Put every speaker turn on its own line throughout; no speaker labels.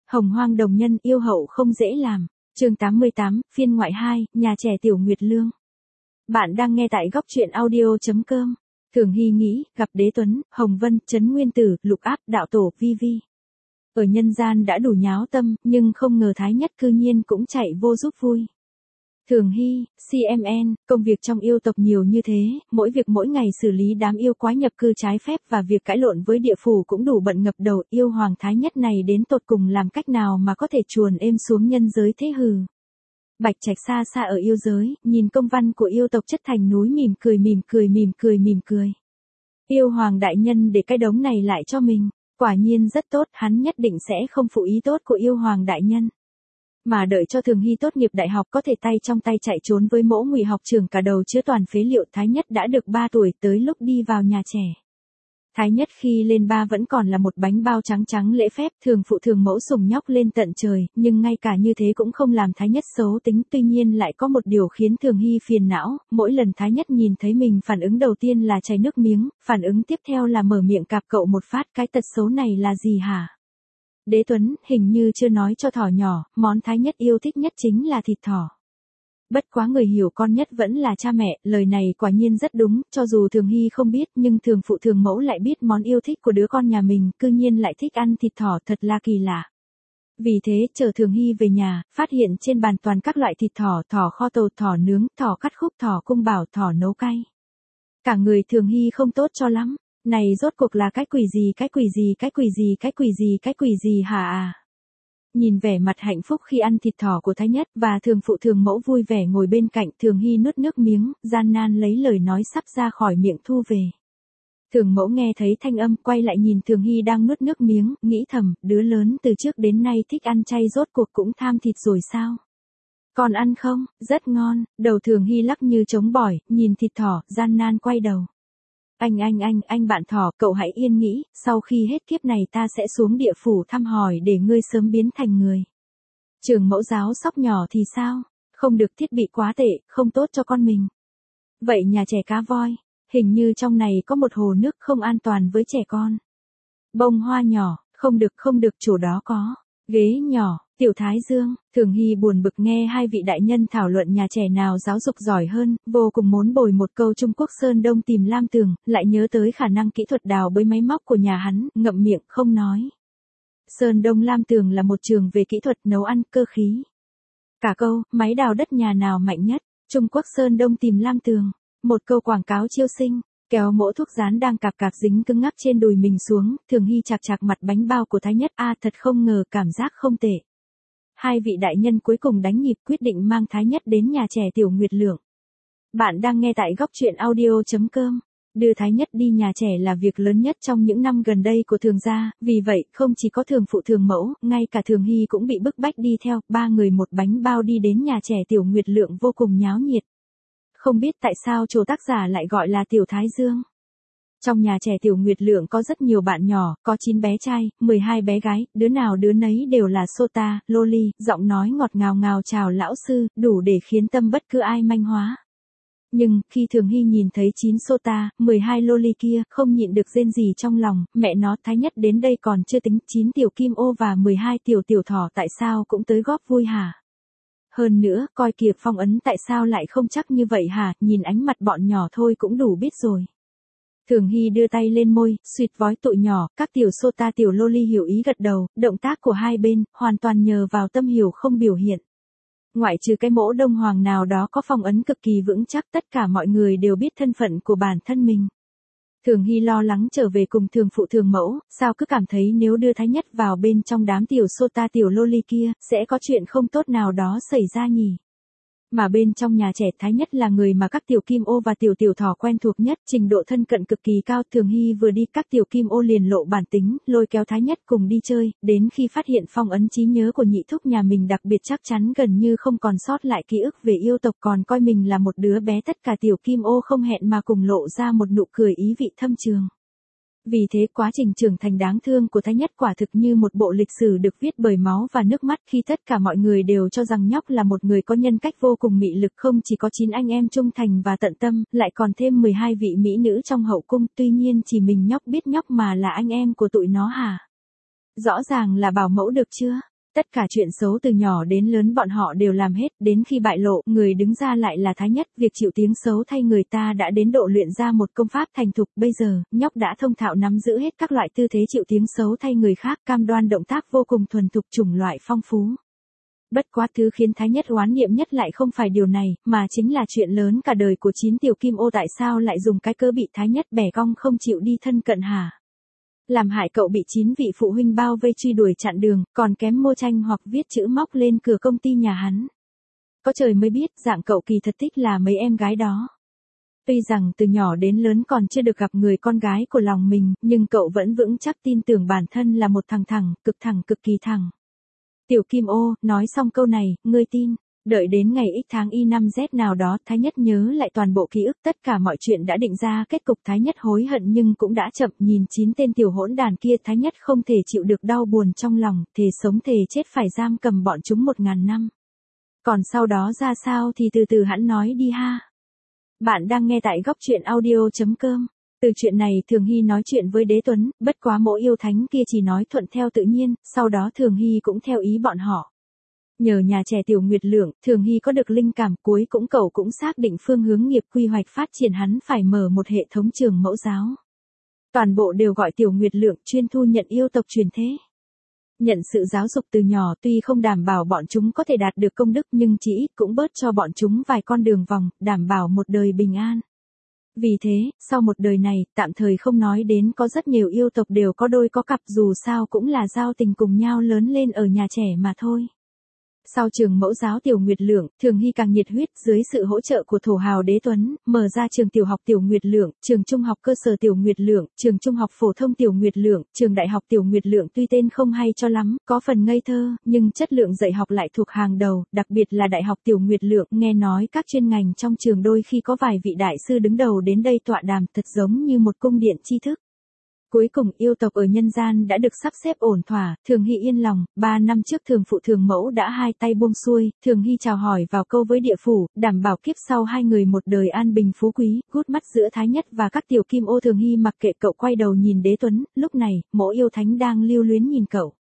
Hồng Hoang đồng nhân yêu hậu không dễ làm. Chương 88, phiên ngoại 2, nhà trẻ Tiểu Nguyệt Lương. Bạn đang nghe tại góc truyện audio.com. Thường Hy nghĩ, gặp Đế Tuấn, Hồng Vân, Trấn Nguyên Tử, Lục Áp, Đạo Tổ, Vi Vi. Ở nhân gian đã đủ nháo tâm, nhưng không ngờ Thái Nhất cư nhiên cũng chạy vô giúp vui. Thường Hy, CMN, công việc trong yêu tộc nhiều như thế, mỗi việc mỗi ngày xử lý đám yêu quái nhập cư trái phép và việc cãi lộn với địa phủ cũng đủ bận ngập đầu. Yêu hoàng Thái Nhất này đến tột cùng làm cách nào mà có thể chuồn êm xuống nhân giới thế hừ. Bạch Trạch xa xa ở yêu giới, nhìn công văn của yêu tộc chất thành núi mỉm cười. Yêu hoàng đại nhân để cái đống này lại cho mình, quả nhiên rất tốt, hắn nhất định sẽ không phụ ý tốt của yêu hoàng đại nhân. Mà đợi cho Thường Hy tốt nghiệp đại học có thể tay trong tay chạy trốn với mỗ ngụy học trường cả đầu chứa toàn phế liệu. Thái Nhất đã được 3 tuổi tới lúc đi vào nhà trẻ. Thái Nhất khi lên 3 vẫn còn là một bánh bao trắng trắng lễ phép, thường phụ thường mẫu sủng nhóc lên tận trời, nhưng ngay cả như thế cũng không làm Thái Nhất xấu tính. Tuy nhiên lại có một điều khiến Thường Hy phiền não, mỗi lần Thái Nhất nhìn thấy mình phản ứng đầu tiên là chảy nước miếng, phản ứng tiếp theo là mở miệng cạp cậu một phát. Cái tật xấu này là gì hả? Đế Tuấn hình như chưa nói cho thỏ nhỏ, món Thái Nhất yêu thích nhất chính là thịt thỏ. Bất quá người hiểu con nhất vẫn là cha mẹ, lời này quả nhiên rất đúng, cho dù Thường Hy không biết nhưng thường phụ thường mẫu lại biết món yêu thích của đứa con nhà mình, cư nhiên lại thích ăn thịt thỏ, thật là kỳ lạ. Vì thế, chờ Thường Hy về nhà, phát hiện trên bàn toàn các loại thịt thỏ, thỏ kho tàu, thỏ nướng, thỏ cắt khúc, thỏ cung bảo, thỏ nấu cay. Cả người Thường Hy không tốt cho lắm. Này rốt cuộc là cái quỷ gì hả à? Nhìn vẻ mặt hạnh phúc khi ăn thịt thỏ của Thái Nhất và thường phụ thường mẫu vui vẻ ngồi bên cạnh, Thường Hy nuốt nước miếng, gian nan lấy lời nói sắp ra khỏi miệng thu về. Thường mẫu nghe thấy thanh âm quay lại nhìn Thường Hy đang nuốt nước miếng, nghĩ thầm, đứa lớn từ trước đến nay thích ăn chay rốt cuộc cũng tham thịt rồi sao? Còn ăn không? Rất ngon. Đầu Thường Hy lắc như trống bỏi, nhìn thịt thỏ, gian nan quay đầu. Anh bạn thỏ, cậu hãy yên nghĩ, sau khi hết kiếp này ta sẽ xuống địa phủ thăm hỏi để ngươi sớm biến thành người. Trường mẫu giáo sóc nhỏ thì sao? Không được, thiết bị quá tệ, không tốt cho con mình. Vậy nhà trẻ Cá Voi, hình như trong này có một hồ nước không an toàn với trẻ con. Bông hoa nhỏ, không được, chỗ đó có ghế nhỏ. Tiểu Thái Dương, Thường Hy buồn bực nghe hai vị đại nhân thảo luận nhà trẻ nào giáo dục giỏi hơn, vô cùng muốn bồi một câu Trung Quốc Sơn Đông tìm Lam Tường, lại nhớ tới khả năng kỹ thuật đào bới máy móc của nhà hắn, ngậm miệng không nói. Sơn Đông Lam Tường là một trường về kỹ thuật nấu ăn, cơ khí. Cả câu, máy đào đất nhà nào mạnh nhất, Trung Quốc Sơn Đông tìm Lam Tường. Một câu quảng cáo chiêu sinh. Kéo mỗ thuốc dán đang cạp dính cứng ngắc trên đùi mình xuống, Thường Hy chạc mặt bánh bao của Thái Nhất, thật không ngờ, cảm giác không tệ. Hai vị đại nhân cuối cùng đánh nhịp quyết định mang Thái Nhất đến nhà trẻ Tiểu Nguyệt Lượng. Bạn đang nghe tại góc truyện audio.com. Đưa Thái Nhất đi nhà trẻ là việc lớn nhất trong những năm gần đây của Thường gia, vì vậy không chỉ có thường phụ thường mẫu, ngay cả Thường Hy cũng bị bức bách đi theo, 3 người một bánh bao đi đến nhà trẻ Tiểu Nguyệt Lượng vô cùng nháo nhiệt. Không biết tại sao chỗ tác giả lại gọi là Tiểu Thái Dương. Trong nhà trẻ Tiểu Nguyệt Lượng có rất nhiều bạn nhỏ, có 9 bé trai, 12 bé gái, đứa nào đứa nấy đều là sota, loli, giọng nói ngọt ngào chào lão sư, đủ để khiến tâm bất cứ ai manh hóa. Nhưng, khi Thường Hy nhìn thấy 9 sota, 12 loli kia, không nhịn được rên gì trong lòng, mẹ nó, Thái Nhất đến đây còn chưa tính, 9 tiểu kim ô và 12 tiểu thỏ tại sao cũng tới góp vui hả? Hơn nữa, coi kìa phong ấn tại sao lại không chắc như vậy hả, nhìn ánh mặt bọn nhỏ thôi cũng đủ biết rồi. Thường Hy đưa tay lên môi, suýt vói tụi nhỏ, các tiểu sota tiểu loli hiểu ý gật đầu, động tác của hai bên, hoàn toàn nhờ vào tâm hiểu không biểu hiện. Ngoại trừ cái mỗ đông hoàng nào đó có phong ấn cực kỳ vững chắc, tất cả mọi người đều biết thân phận của bản thân mình. Thường Hy lo lắng trở về cùng thường phụ thường mẫu, sao cứ cảm thấy nếu đưa Thái Nhất vào bên trong đám tiểu sota tiểu loli kia, sẽ có chuyện không tốt nào đó xảy ra nhỉ. Mà bên trong nhà trẻ Thái Nhất là người mà các tiểu kim ô và tiểu thỏ quen thuộc nhất, trình độ thân cận cực kỳ cao. Thường Hy vừa đi các tiểu kim ô liền lộ bản tính, lôi kéo Thái Nhất cùng đi chơi, đến khi phát hiện phong ấn trí nhớ của nhị thúc nhà mình đặc biệt chắc chắn gần như không còn sót lại ký ức về yêu tộc, còn coi mình là một đứa bé, tất cả tiểu kim ô không hẹn mà cùng lộ ra một nụ cười ý vị thâm trường. Vì thế quá trình trưởng thành đáng thương của Thái Nhất quả thực như một bộ lịch sử được viết bởi máu và nước mắt, khi tất cả mọi người đều cho rằng nhóc là một người có nhân cách vô cùng mị lực, không chỉ có 9 anh em trung thành và tận tâm, lại còn thêm 12 vị mỹ nữ trong hậu cung, tuy nhiên chỉ mình nhóc biết nhóc mà là anh em của tụi nó hả? Rõ ràng là bảo mẫu được chưa? Tất cả chuyện xấu từ nhỏ đến lớn bọn họ đều làm hết, đến khi bại lộ, người đứng ra lại là Thái Nhất, việc chịu tiếng xấu thay người ta đã đến độ luyện ra một công pháp thành thục, bây giờ, nhóc đã thông thạo nắm giữ hết các loại tư thế chịu tiếng xấu thay người khác, cam đoan động tác vô cùng thuần thục, chủng loại phong phú. Bất quá thứ khiến Thái Nhất oán niệm nhất lại không phải điều này, mà chính là chuyện lớn cả đời của 9 tiểu kim ô tại sao lại dùng cái cớ bị Thái Nhất bẻ cong không chịu đi thân cận hả? Làm hại cậu bị 9 vị phụ huynh bao vây truy đuổi chặn đường, còn kém mua tranh hoặc viết chữ móc lên cửa công ty nhà hắn. Có trời mới biết, dạng cậu kỳ thật thích là mấy em gái đó. Tuy rằng từ nhỏ đến lớn còn chưa được gặp người con gái của lòng mình, nhưng cậu vẫn vững chắc tin tưởng bản thân là một thằng thẳng, cực kỳ thẳng. Tiểu Kim Ô, nói xong câu này, ngươi tin. Đợi đến ngày X tháng Y năm Z nào đó, Thái Nhất nhớ lại toàn bộ ký ức, tất cả mọi chuyện đã định ra kết cục. Thái Nhất hối hận nhưng cũng đã chậm, nhìn 9 tên tiểu hỗn đàn kia, Thái Nhất không thể chịu được đau buồn trong lòng, thề sống thề chết phải giam cầm bọn chúng 1000 năm. Còn sau đó ra sao thì từ từ hẵng nói đi ha. Bạn đang nghe tại góc truyện audio.com. Từ chuyện này Thường Hy nói chuyện với Đế Tuấn, bất quá mỗi yêu thánh kia chỉ nói thuận theo tự nhiên, sau đó Thường Hy cũng theo ý bọn họ. Nhờ nhà trẻ Tiểu Nguyệt Lượng, Thường Hy có được linh cảm, cuối cùng cậu cũng xác định phương hướng nghiệp quy hoạch phát triển, hắn phải mở một hệ thống trường mẫu giáo. Toàn bộ đều gọi Tiểu Nguyệt Lượng, chuyên thu nhận yêu tộc truyền thế. Nhận sự giáo dục từ nhỏ tuy không đảm bảo bọn chúng có thể đạt được công đức nhưng chỉ ít cũng bớt cho bọn chúng vài con đường vòng, đảm bảo một đời bình an. Vì thế, sau một đời này, tạm thời không nói đến có rất nhiều yêu tộc đều có đôi có cặp, dù sao cũng là giao tình cùng nhau lớn lên ở nhà trẻ mà thôi. Sau trường mẫu giáo Tiểu Nguyệt Lượng, Thường Hy càng nhiệt huyết, dưới sự hỗ trợ của thổ hào Đế Tuấn, mở ra trường tiểu học Tiểu Nguyệt Lượng, trường trung học cơ sở Tiểu Nguyệt Lượng, trường trung học phổ thông Tiểu Nguyệt Lượng, trường đại học Tiểu Nguyệt Lượng. Tuy tên không hay cho lắm, có phần ngây thơ, nhưng chất lượng dạy học lại thuộc hàng đầu, đặc biệt là đại học Tiểu Nguyệt Lượng, nghe nói các chuyên ngành trong trường đôi khi có vài vị đại sư đứng đầu đến đây tọa đàm, thật giống như một cung điện tri thức. Cuối cùng yêu tộc ở nhân gian đã được sắp xếp ổn thỏa, Thường Hy yên lòng. 3 năm trước Thường phụ Thường mẫu đã hai tay buông xuôi, Thường Hy chào hỏi vào câu với địa phủ, đảm bảo kiếp sau hai người một đời an bình phú quý, gút mắt giữa Thái Nhất và các tiểu kim ô. Thường Hy mặc kệ cậu, quay đầu nhìn Đế Tuấn, lúc này, mỗi yêu thánh đang lưu luyến nhìn cậu.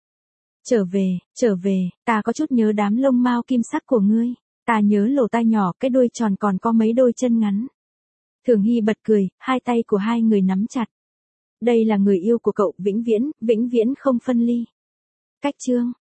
Trở về, ta có chút nhớ đám lông mao kim sắc của ngươi, ta nhớ lỗ tai nhỏ, cái đuôi tròn còn có mấy đôi chân ngắn. Thường Hy bật cười, hai tay của hai người nắm chặt. Đây là người yêu của cậu, vĩnh viễn không phân ly. Cách chương